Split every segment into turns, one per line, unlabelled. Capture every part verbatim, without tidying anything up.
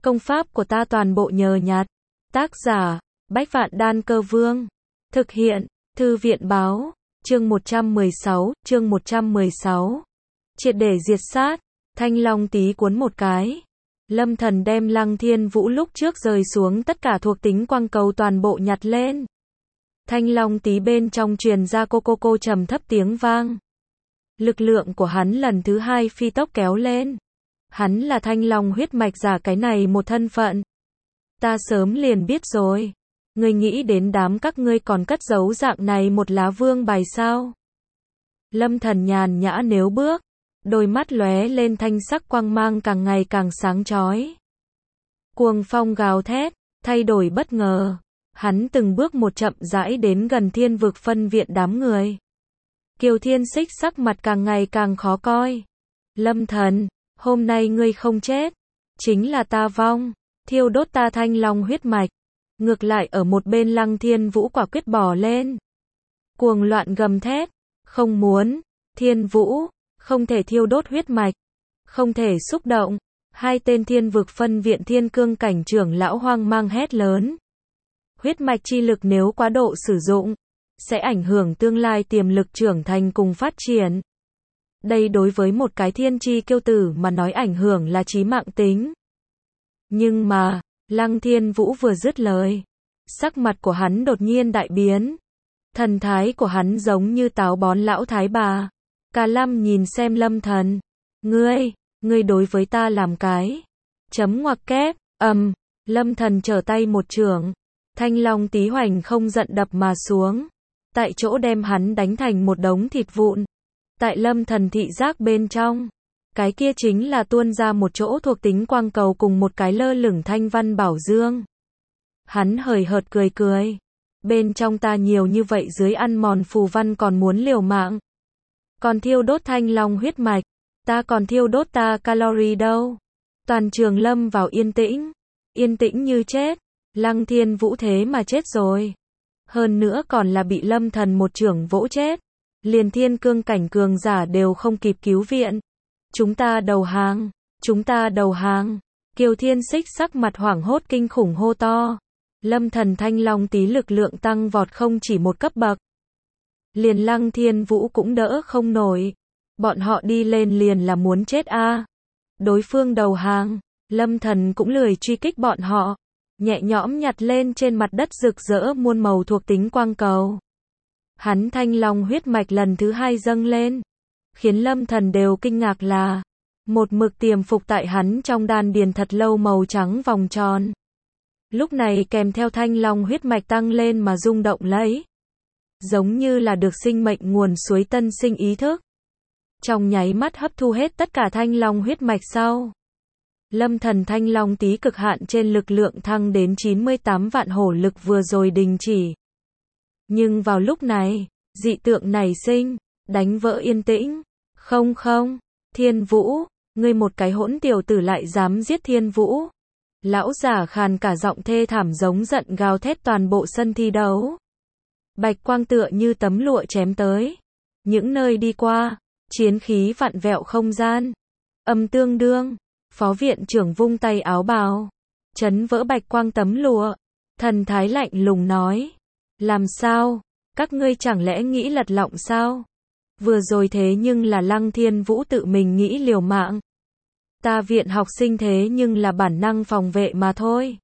Công pháp của ta toàn bộ nhờ nhặt. Tác giả, Bách Vạn Đan Cơ Vương. Thực hiện, Thư viện Báo. Chương một trăm mười sáu, chương một trăm mười sáu. Triệt để diệt sát. Thanh Long tí cuốn một cái. Lâm Thần đem Lăng Thiên Vũ lúc trước rời xuống tất cả thuộc tính quang cầu toàn bộ nhặt lên. Thanh Long tí bên trong truyền ra cô cô cô trầm thấp tiếng vang. Lực lượng của hắn lần thứ hai phi tốc kéo lên. Hắn là Thanh Long huyết mạch giả, cái này một thân phận. Ta sớm liền biết rồi. Ngươi nghĩ đến đám các ngươi còn cất giấu dạng này một lá vương bài sao? Lâm Thần nhàn nhã nếu bước, đôi mắt lóe lên thanh sắc quang mang càng ngày càng sáng chói. Cuồng phong gào thét, thay đổi bất ngờ. Hắn từng bước một chậm rãi đến gần Thiên Vực phân viện đám người. Kiều Thiên Xích sắc mặt càng ngày càng khó coi. Lâm Thần, hôm nay ngươi không chết, chính là ta vong, thiêu đốt ta Thanh Long huyết mạch. Ngược lại ở một bên Lăng Thiên Vũ quả quyết bỏ lên. Cuồng loạn gầm thét, không muốn, Thiên Vũ, không thể thiêu đốt huyết mạch, không thể xúc động. Hai tên Thiên Vực phân viện thiên cương cảnh trưởng lão hoang mang hét lớn. Huyết mạch chi lực nếu quá độ sử dụng, sẽ ảnh hưởng tương lai tiềm lực trưởng thành cùng phát triển. Đây đối với một cái thiên chi kiêu tử mà nói ảnh hưởng là chí mạng tính. Nhưng mà, Lăng Thiên Vũ vừa dứt lời, sắc mặt của hắn đột nhiên đại biến. Thần thái của hắn giống như táo bón lão thái bà. Cả Lâm nhìn xem Lâm Thần. Ngươi, ngươi đối với ta làm cái. Chấm ngoặc kép, ầm, um, Lâm Thần trở tay một chưởng. Thanh Long tí hoành không giận đập mà xuống. Tại chỗ đem hắn đánh thành một đống thịt vụn. Tại Lâm Thần thị giác bên trong, cái kia chính là tuôn ra một chỗ thuộc tính quang cầu cùng một cái lơ lửng thanh văn bảo dương. Hắn hời hợt cười cười. Bên trong ta nhiều như vậy dưới ăn mòn phù văn còn muốn liều mạng. Còn thiêu đốt Thanh Long huyết mạch, ta còn thiêu đốt ta calorie đâu. Toàn trường lâm vào yên tĩnh. Yên tĩnh như chết. Lăng Thiên Vũ thế mà chết rồi. Hơn nữa còn là bị Lâm Thần một chưởng vỗ chết. Liền thiên cương cảnh cường giả đều không kịp cứu viện. Chúng ta đầu hàng, chúng ta đầu hàng. Kiều Thiên Xích sắc mặt hoảng hốt kinh khủng hô to. Lâm Thần Thanh Long tí lực lượng tăng vọt không chỉ một cấp bậc. Liền Lăng Thiên Vũ cũng đỡ không nổi. Bọn họ đi lên liền là muốn chết a. À. Đối phương đầu hàng, Lâm Thần cũng lười truy kích bọn họ. Nhẹ nhõm nhặt lên trên mặt đất rực rỡ muôn màu thuộc tính quang cầu. Hắn Thanh Long huyết mạch lần thứ hai dâng lên. Khiến Lâm Thần đều kinh ngạc là một mực tiềm phục tại hắn trong đan điền thật lâu màu trắng vòng tròn. Lúc này kèm theo Thanh Long huyết mạch tăng lên mà rung động lấy. Giống như là được sinh mệnh nguồn suối tân sinh ý thức. Trong nháy mắt hấp thu hết tất cả Thanh Long huyết mạch sau. Lâm Thần Thanh Long tí cực hạn trên lực lượng thăng đến chín mươi tám vạn hổ lực vừa rồi đình chỉ. Nhưng vào lúc này, dị tượng nảy sinh, đánh vỡ yên tĩnh. Không không, Thiên Vũ, ngươi một cái hỗn tiểu tử lại dám giết Thiên Vũ. Lão giả khàn cả giọng thê thảm giống giận gào thét toàn bộ sân thi đấu. Bạch quang tựa như tấm lụa chém tới. Những nơi đi qua, chiến khí vặn vẹo không gian. Âm tương đương, phó viện trưởng vung tay áo bào, chấn vỡ bạch quang tấm lụa. Thần thái lạnh lùng nói. Làm sao? Các ngươi chẳng lẽ nghĩ lật lọng sao? Vừa rồi thế nhưng là Lăng Thiên Vũ tự mình nghĩ liều mạng. Ta viện học sinh thế nhưng là bản năng phòng vệ mà thôi.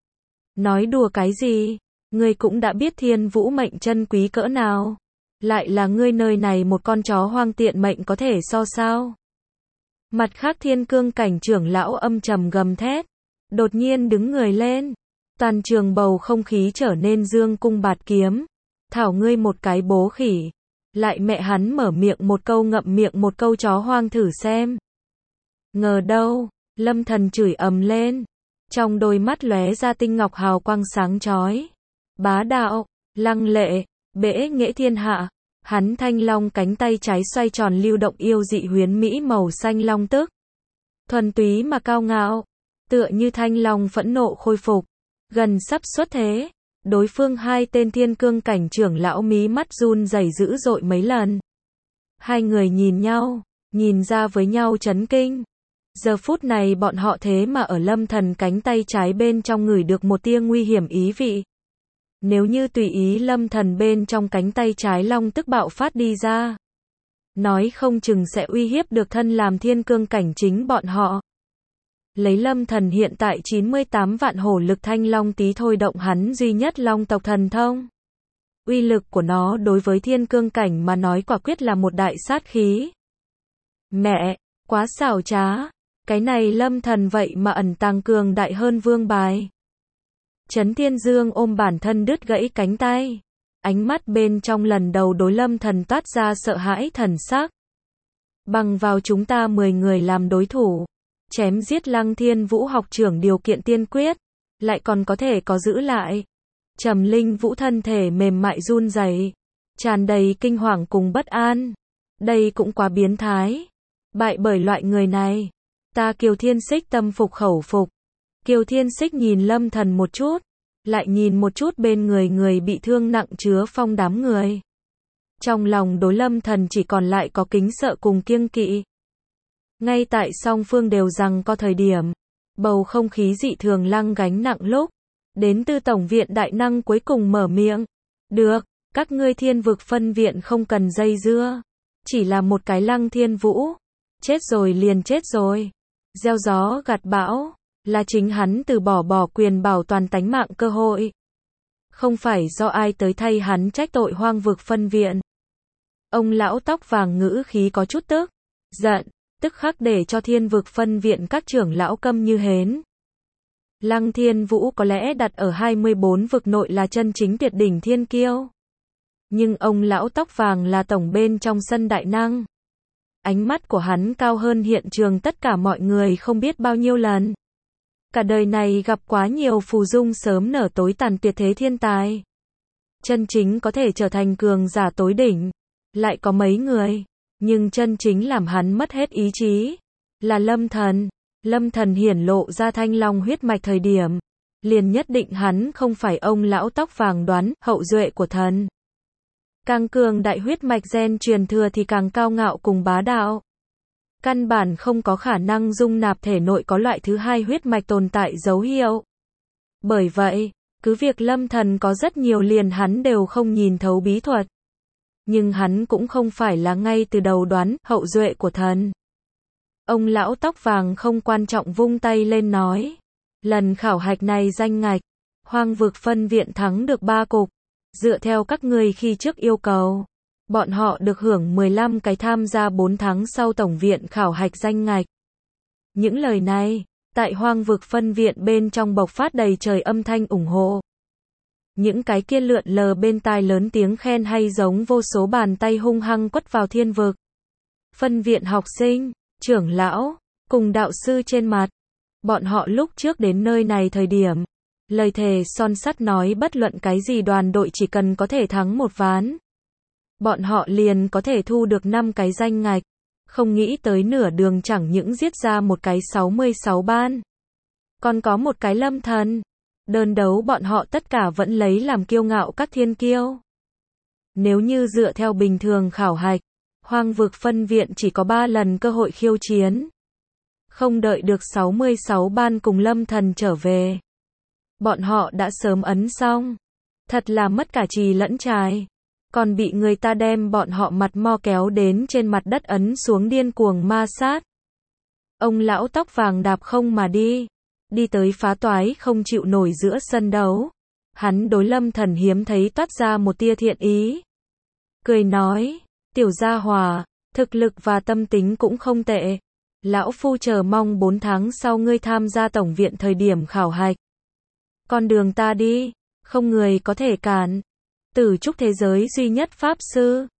Nói đùa cái gì? Ngươi cũng đã biết Thiên Vũ mệnh chân quý cỡ nào. Lại là ngươi nơi này một con chó hoang tiện mệnh có thể so sao? Mặt khác thiên cương cảnh trưởng lão âm trầm gầm thét. Đột nhiên đứng người lên. Toàn trường bầu không khí trở nên dương cung bạt kiếm. Thảo ngươi một cái bố khỉ. Lại mẹ hắn mở miệng một câu ngậm miệng một câu chó hoang thử xem. Ngờ đâu, Lâm Thần chửi ầm lên. Trong đôi mắt lóe ra tinh ngọc hào quang sáng chói. Bá đạo, lăng lệ, bẽ nghệ thiên hạ. Hắn Thanh Long cánh tay trái xoay tròn lưu động yêu dị huyến mỹ màu xanh long tức. Thuần túy mà cao ngạo. Tựa như Thanh Long phẫn nộ khôi phục. Gần sắp xuất thế. Đối phương hai tên thiên cương cảnh trưởng lão mí mắt run rẩy dữ dội mấy lần. Hai người nhìn nhau, nhìn ra với nhau chấn kinh. Giờ phút này bọn họ thế mà ở Lâm Thần cánh tay trái bên trong ngửi được một tia nguy hiểm ý vị. Nếu như tùy ý Lâm Thần bên trong cánh tay trái long tức bạo phát đi ra, nói không chừng sẽ uy hiếp được thân làm thiên cương cảnh chính bọn họ. Lấy Lâm Thần hiện tại chín mươi tám vạn hổ lực thanh long tí thôi động hắn duy nhất long tộc thần thông. Uy lực của nó đối với thiên cương cảnh mà nói quả quyết là một đại sát khí. Mẹ, quá xảo trá. Cái này Lâm Thần vậy mà ẩn tàng cường đại hơn vương bài. Trấn Thiên Dương ôm bản thân đứt gãy cánh tay. Ánh mắt bên trong lần đầu đối Lâm Thần toát ra sợ hãi thần sắc. Bằng vào chúng ta mười người làm đối thủ, chém giết Lăng Thiên Vũ học trưởng điều kiện tiên quyết, lại còn có thể có giữ lại. Trầm Linh Vũ thân thể mềm mại run rẩy, tràn đầy kinh hoàng cùng bất an. Đây cũng quá biến thái. Bại bởi loại người này, ta Kiều Thiên Xích tâm phục khẩu phục. Kiều Thiên Xích nhìn Lâm Thần một chút, lại nhìn một chút bên người người bị thương nặng chứa phong đám người. Trong lòng đối Lâm Thần chỉ còn lại có kính sợ cùng kiêng kỵ. Ngay tại song phương đều rằng có thời điểm, bầu không khí dị thường lăng gánh nặng lúc, đến từ tổng viện đại năng cuối cùng mở miệng. Được, các ngươi thiên vực phân viện không cần dây dưa. Chỉ là một cái Lăng Thiên Vũ. Chết rồi liền chết rồi. Gieo gió gặt bão, là chính hắn từ bỏ bỏ quyền bảo toàn tánh mạng cơ hội. Không phải do ai tới thay hắn trách tội hoang vực phân viện. Ông lão tóc vàng ngữ khí có chút tức, giận, tức khắc để cho thiên vực phân viện các trưởng lão câm như hến. Lăng Thiên Vũ có lẽ đặt ở hai mươi bốn vực nội là chân chính tuyệt đỉnh thiên kiêu. Nhưng ông lão tóc vàng là tổng bên trong sân đại năng. Ánh mắt của hắn cao hơn hiện trường tất cả mọi người không biết bao nhiêu lần. Cả đời này gặp quá nhiều phù dung sớm nở tối tàn tuyệt thế thiên tài. Chân chính có thể trở thành cường giả tối đỉnh, lại có mấy người. Nhưng chân chính làm hắn mất hết ý chí, là Lâm Thần. Lâm Thần hiển lộ ra thanh long huyết mạch thời điểm, liền nhất định hắn không phải ông lão tóc vàng đoán, hậu duệ của thần. Càng cường đại huyết mạch gen truyền thừa thì càng cao ngạo cùng bá đạo. Căn bản không có khả năng dung nạp thể nội có loại thứ hai huyết mạch tồn tại dấu hiệu. Bởi vậy, cứ việc Lâm Thần có rất nhiều liền hắn đều không nhìn thấu bí thuật. Nhưng hắn cũng không phải là ngay từ đầu đoán, hậu duệ của thần. Ông lão tóc vàng không quan trọng vung tay lên nói. Lần khảo hạch này danh ngạch, hoang vực phân viện thắng được ba cục. Dựa theo các ngươi khi trước yêu cầu, bọn họ được hưởng mười lăm cái tham gia bốn tháng sau tổng viện khảo hạch danh ngạch. Những lời này, tại hoang vực phân viện bên trong bộc phát đầy trời âm thanh ủng hộ. Những cái kia lượn lờ bên tai lớn tiếng khen hay giống vô số bàn tay hung hăng quất vào thiên vực. Phân viện học sinh, trưởng lão, cùng đạo sư trên mặt. Bọn họ lúc trước đến nơi này thời điểm, lời thề son sắt nói bất luận cái gì đoàn đội chỉ cần có thể thắng một ván, bọn họ liền có thể thu được năm cái danh ngạch. Không nghĩ tới nửa đường chẳng những giết ra một cái sáu mươi sáu ban, còn có một cái Lâm Thần. Đơn đấu bọn họ tất cả vẫn lấy làm kiêu ngạo các thiên kiêu. Nếu như dựa theo bình thường khảo hạch, hoang vực phân viện chỉ có ba lần cơ hội khiêu chiến. Không đợi được sáu mươi sáu ban cùng Lâm Thần trở về, bọn họ đã sớm ấn xong. Thật là mất cả trì lẫn trài. Còn bị người ta đem bọn họ mặt mo kéo đến trên mặt đất ấn xuống điên cuồng ma sát. Ông lão tóc vàng đạp không mà đi. Đi tới phá toái không chịu nổi giữa sân đấu. Hắn đối Lâm Thần hiếm thấy toát ra một tia thiện ý. Cười nói, tiểu gia hòa, thực lực và tâm tính cũng không tệ. Lão phu chờ mong bốn tháng sau ngươi tham gia tổng viện thời điểm khảo hạch. Con đường ta đi, không người có thể cản. Tử trúc thế giới duy nhất pháp sư,